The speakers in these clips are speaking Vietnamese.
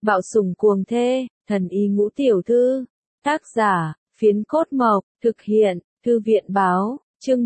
Bạo sủng cuồng thê, thần y ngũ tiểu thư. Tác giả, Phiến Cốt Mộc, thực hiện, Thư viện báo, chương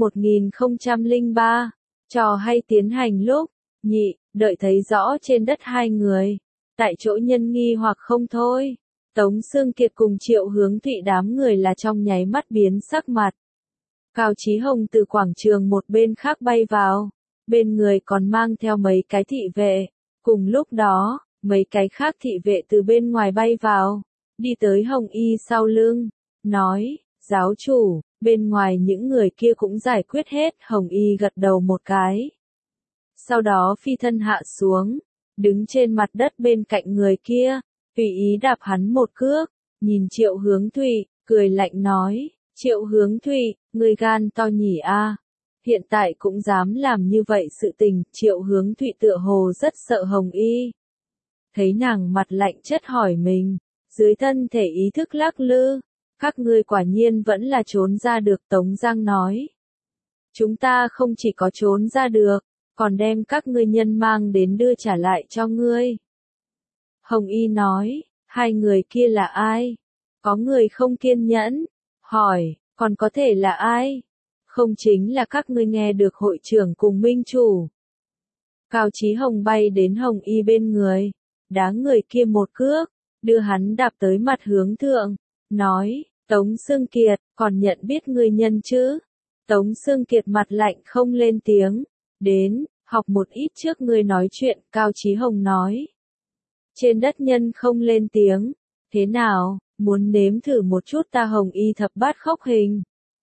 1003. Trò hay tiến hành lúc, nhị, đợi thấy rõ trên đất hai người. Tại chỗ nhân nghi hoặc không thôi. Tống Xương Kiệt cùng Triệu Hướng Thụy đám người là trong nháy mắt biến sắc mặt. Cao Chí Hồng từ quảng trường một bên khác bay vào. Bên người còn mang theo mấy cái thị vệ. Cùng lúc đó, mấy cái khác thị vệ từ bên ngoài bay vào. Đi tới Hồng Y sau lưng. Nói, giáo chủ, bên ngoài những người kia cũng giải quyết hết. Hồng Y gật đầu một cái. Sau đó phi thân hạ xuống. Đứng trên mặt đất bên cạnh người kia. Tùy ý đạp hắn một cước. Nhìn Triệu Hướng Thụy, cười lạnh nói. Triệu Hướng Thụy, người gan to nhỉ a. Hiện tại cũng dám làm như vậy sự tình. Triệu Hướng Thụy tựa hồ rất sợ Hồng Y. Thấy nàng mặt lạnh chất hỏi mình. Dưới thân thể ý thức lắc lư. Các ngươi quả nhiên vẫn là trốn ra được. Tống Giang nói. Chúng ta không chỉ có trốn ra được, còn đem các ngươi nhân mang đến đưa trả lại cho ngươi. Hồng Y nói, hai người kia là ai? Có người không kiên nhẫn, hỏi, còn có thể là ai? Không chính là các ngươi nghe được hội trưởng cùng minh chủ. Cao Chí Hồng bay đến Hồng Y bên người, đá người kia một cước, đưa hắn đạp tới mặt hướng thượng, nói, Tống Xương Kiệt, còn nhận biết ngươi nhân chứ? Tống Xương Kiệt mặt lạnh không lên tiếng, đến, học một ít trước ngươi nói chuyện, Cao Chí Hồng nói. Trên đất nhân không lên tiếng, thế nào, muốn nếm thử một chút ta Hồng Y thập bát khốc hình.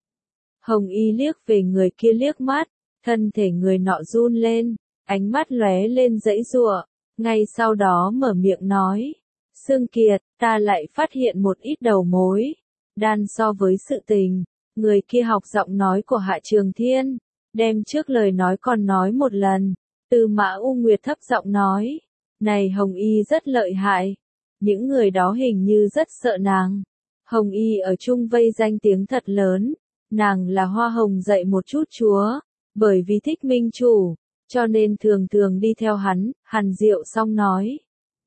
Hồng Y liếc về người kia liếc mắt, thân thể người nọ run lên, ánh mắt lóe lên dãy giụa, ngay sau đó mở miệng nói. Xương Kiệt, ta lại phát hiện một ít đầu mối, đan so với sự tình, người kia học giọng nói của Hạ Trường Thiên, đem trước lời nói còn nói một lần, Tư Mã U Nguyệt thấp giọng nói. Này Hồng Y rất lợi hại. Những người đó hình như rất sợ nàng. Hồng Y ở chung vây danh tiếng thật lớn. Nàng là hoa hồng dạy một chút chúa. Bởi vì thích minh chủ. Cho nên thường thường đi theo hắn. Hàn Diệu xong nói.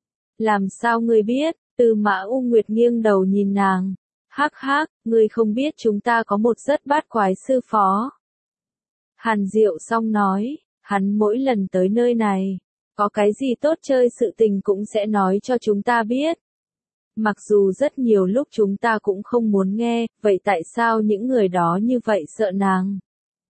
Làm sao ngươi biết? Tư Mã U Nguyệt nghiêng đầu nhìn nàng. Hắc hắc, ngươi không biết chúng ta có một rất bát quái sư phó. Hàn Diệu xong nói. Hắn mỗi lần tới nơi này. Có cái gì tốt chơi sự tình cũng sẽ nói cho chúng ta biết. Mặc dù rất nhiều lúc chúng ta cũng không muốn nghe, vậy tại sao những người đó như vậy sợ nàng?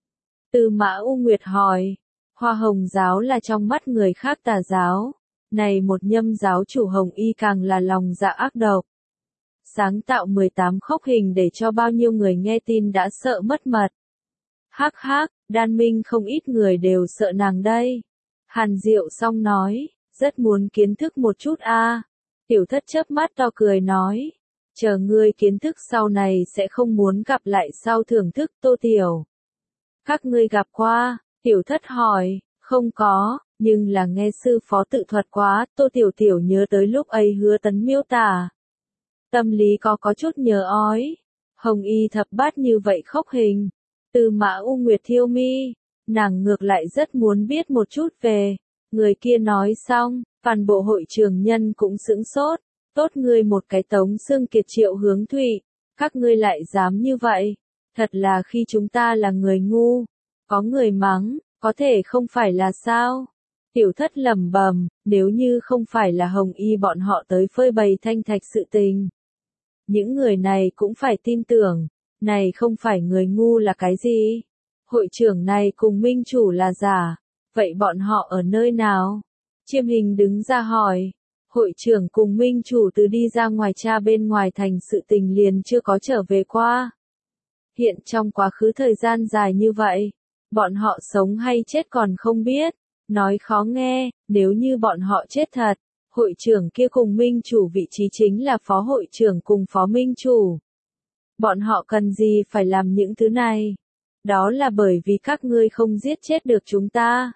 Tư Mã U Nguyệt hỏi, Hoa Hồng giáo là trong mắt người khác tà giáo, này một nhâm giáo chủ Hồng Y càng là lòng dạ ác độc. Sáng tạo 18 khốc hình để cho bao nhiêu người nghe tin đã sợ mất mật. Hắc hắc, Đan Minh không ít người đều sợ nàng đây. Hàn Diệu xong nói, rất muốn kiến thức một chút a. Tiểu Thất chớp mắt to cười nói, chờ ngươi kiến thức sau này sẽ không muốn gặp lại sau thưởng thức Tô Tiểu. Các ngươi gặp qua, Tiểu Thất hỏi, không có, nhưng là nghe sư phó tự thuật quá, Tô Tiểu Tiểu nhớ tới lúc ấy Hứa Tấn miêu tả. Tâm lý có chút nhớ ói, Hồng Y thập bát như vậy khốc hình, Tư Mã U Nguyệt thiêu mi. Nàng ngược lại rất muốn biết một chút về. Người kia nói xong, toàn bộ hội trường nhân cũng sững sốt. Tốt ngươi một cái Tống Xương Kiệt Triệu Hướng Thụy. Các ngươi lại dám như vậy. Thật là khi chúng ta là người ngu. Có người mắng, có thể không phải là sao. Tiểu Thất lẩm bẩm, nếu như không phải là Hồng Y bọn họ tới phơi bày thanh thạch sự tình. Những người này cũng phải tin tưởng. Này không phải người ngu là cái gì? Hội trưởng này cùng minh chủ là giả, vậy bọn họ ở nơi nào? Chiêm Hình đứng ra hỏi, hội trưởng cùng minh chủ từ đi ra ngoài cha bên ngoài thành sự tình liền chưa có trở về qua. Hiện trong quá khứ thời gian dài như vậy, bọn họ sống hay chết còn không biết, nói khó nghe, nếu như bọn họ chết thật, hội trưởng kia cùng minh chủ vị trí chính là phó hội trưởng cùng phó minh chủ. Bọn họ cần gì phải làm những thứ này? Đó là bởi vì các ngươi không giết chết được chúng ta.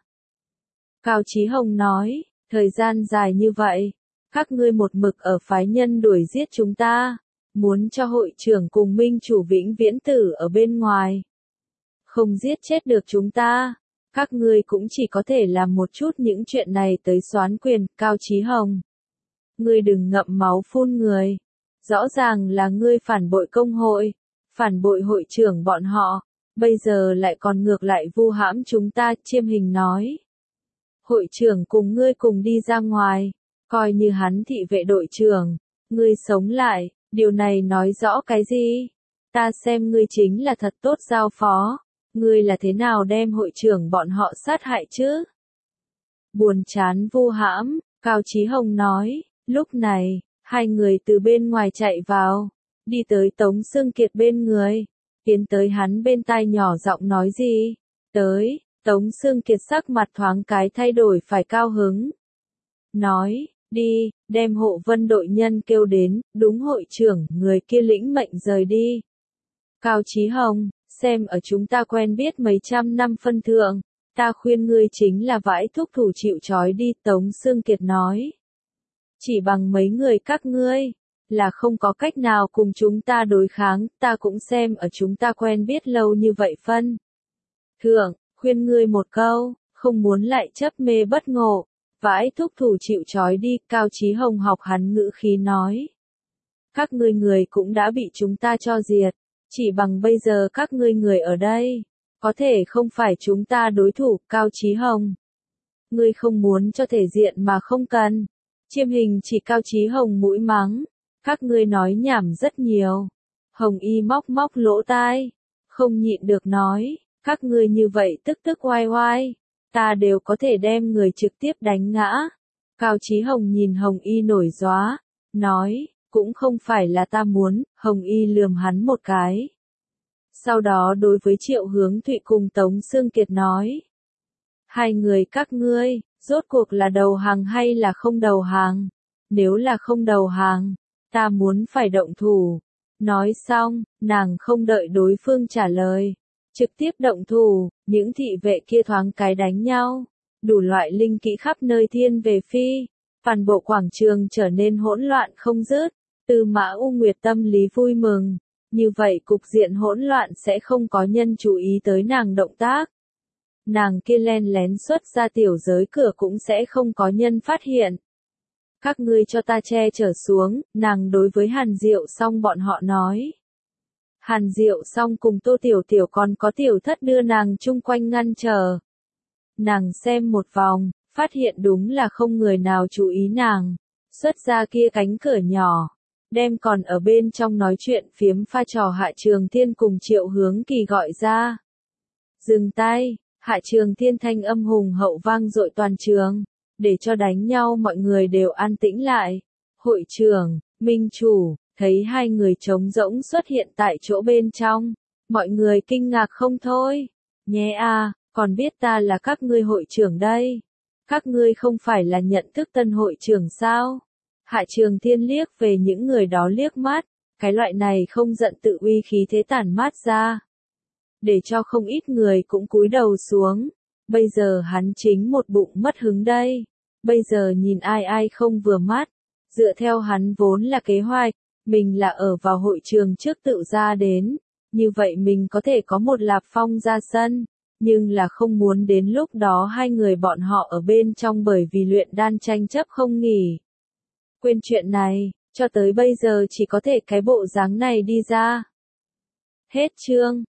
Cao Chí Hồng nói, thời gian dài như vậy, các ngươi một mực ở phái nhân đuổi giết chúng ta, muốn cho hội trưởng cùng minh chủ vĩnh viễn tử ở bên ngoài. Không giết chết được chúng ta, các ngươi cũng chỉ có thể làm một chút những chuyện này tới soán quyền, Cao Chí Hồng. Ngươi đừng ngậm máu phun người. Rõ ràng là ngươi phản bội công hội, phản bội hội trưởng bọn họ, bây giờ lại còn ngược lại vu hãm chúng ta, Chiêm Hình nói. Hội trưởng cùng ngươi cùng đi ra ngoài, coi như hắn thị vệ đội trưởng, ngươi sống lại, điều này nói rõ cái gì? Ta xem ngươi chính là thật tốt giao phó, ngươi là thế nào đem hội trưởng bọn họ sát hại chứ? Buồn chán vu hãm, Cao Chí Hồng nói, lúc này, hai người từ bên ngoài chạy vào, đi tới Tống Xương Kiệt bên người, tiến tới hắn bên tai nhỏ giọng nói gì, tới, Tống Xương Kiệt sắc mặt thoáng cái thay đổi phải cao hứng. Nói, đi, đem hộ vân đội nhân kêu đến, đúng hội trưởng, người kia lĩnh mệnh rời đi. Cao Chí Hồng, xem ở chúng ta quen biết mấy trăm năm phân thượng, ta khuyên ngươi chính là vãi thúc thủ chịu trói đi, Tống Xương Kiệt nói. Chỉ bằng mấy người các ngươi, là không có cách nào cùng chúng ta đối kháng, ta cũng xem ở chúng ta quen biết lâu như vậy phân. Thượng, khuyên ngươi một câu, không muốn lại chấp mê bất ngộ, vãi thúc thủ chịu trói đi, Cao Chí Hồng học hắn ngữ khí nói. Các ngươi người cũng đã bị chúng ta cho diệt, chỉ bằng bây giờ các ngươi người ở đây, có thể không phải chúng ta đối thủ, Cao Chí Hồng. Ngươi không muốn cho thể diện mà không cần. Chiêm Hình chỉ Cao Chí Hồng mũi mắng, các ngươi nói nhảm rất nhiều. Hồng Y móc móc lỗ tai, không nhịn được nói, các ngươi như vậy tức tức oai oai, ta đều có thể đem người trực tiếp đánh ngã. Cao Chí Hồng nhìn Hồng Y nổi gióa, nói, cũng không phải là ta muốn, Hồng Y lườm hắn một cái. Sau đó đối với Triệu Hướng Thụy cùng Tống Xương Kiệt nói, hai người các ngươi, rốt cuộc là đầu hàng hay là không đầu hàng? Nếu là không đầu hàng, ta muốn phải động thủ. Nói xong, nàng không đợi đối phương trả lời, trực tiếp động thủ, những thị vệ kia thoáng cái đánh nhau, đủ loại linh kỹ khắp nơi thiên về phi, toàn bộ quảng trường trở nên hỗn loạn không dứt. Tư Mã U Nguyệt tâm lý vui mừng, như vậy cục diện hỗn loạn sẽ không có nhân chú ý tới nàng động tác. Nàng kia len lén xuất ra tiểu giới cửa cũng sẽ không có nhân phát hiện. Các ngươi cho ta che chở xuống, nàng đối với Hàn Diệu Song bọn họ nói. Hàn Diệu Song cùng Tô Tiểu Tiểu còn có Tiểu Thất đưa nàng chung quanh ngăn trở. Nàng xem một vòng, phát hiện đúng là không người nào chú ý nàng, xuất ra kia cánh cửa nhỏ, đem còn ở bên trong nói chuyện phiếm pha trò Hạ Trường Thiên cùng Triệu Hướng Kỳ gọi ra. Dừng tay. Hạ Trường Thiên thanh âm hùng hậu vang dội toàn trường, để cho đánh nhau mọi người đều an tĩnh lại. Hội trưởng, Minh Chủ, thấy hai người trống rỗng xuất hiện tại chỗ bên trong, mọi người kinh ngạc không thôi. Nhé à, còn biết ta là các ngươi hội trưởng đây. Các ngươi không phải là nhận thức tân hội trưởng sao? Hạ Trường Thiên liếc về những người đó liếc mắt, cái loại này không giận tự uy khí thế tản mát ra, để cho không ít người cũng cúi đầu xuống. Bây giờ hắn chính một bụng mất hứng đây. Bây giờ nhìn ai ai không vừa mắt. Dựa theo hắn vốn là kế hoạch, mình là ở vào hội trường trước tự ra đến. Như vậy mình có thể có một Lạp Phong ra sân. Nhưng là không muốn đến lúc đó hai người bọn họ ở bên trong bởi vì luyện đan tranh chấp không nghỉ. Quên chuyện này, cho tới bây giờ chỉ có thể cái bộ dáng này đi ra. Hết chương.